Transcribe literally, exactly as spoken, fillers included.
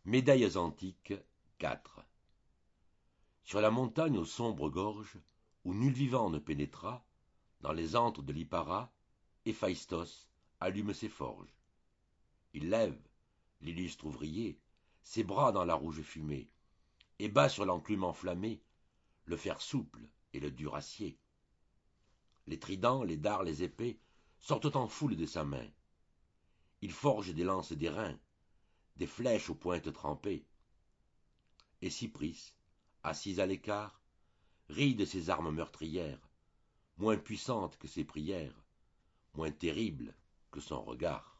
Médailles antiques quatre. Sur la montagne aux sombres gorges, où nul vivant ne pénétra, dans les antres de l'Hippara, Héphaïstos allume ses forges. Il lève, l'illustre ouvrier, ses bras dans la rouge fumée, et bat sur l'enclume enflammé le fer souple et le dur acier. Les tridents, les dards, les épées sortent en foule de sa main. Il forge des lances d'airain, des flèches aux pointes trempées. Et Cypris, assise à l'écart, rit de ses armes meurtrières, moins puissantes que ses prières, moins terribles que son regard.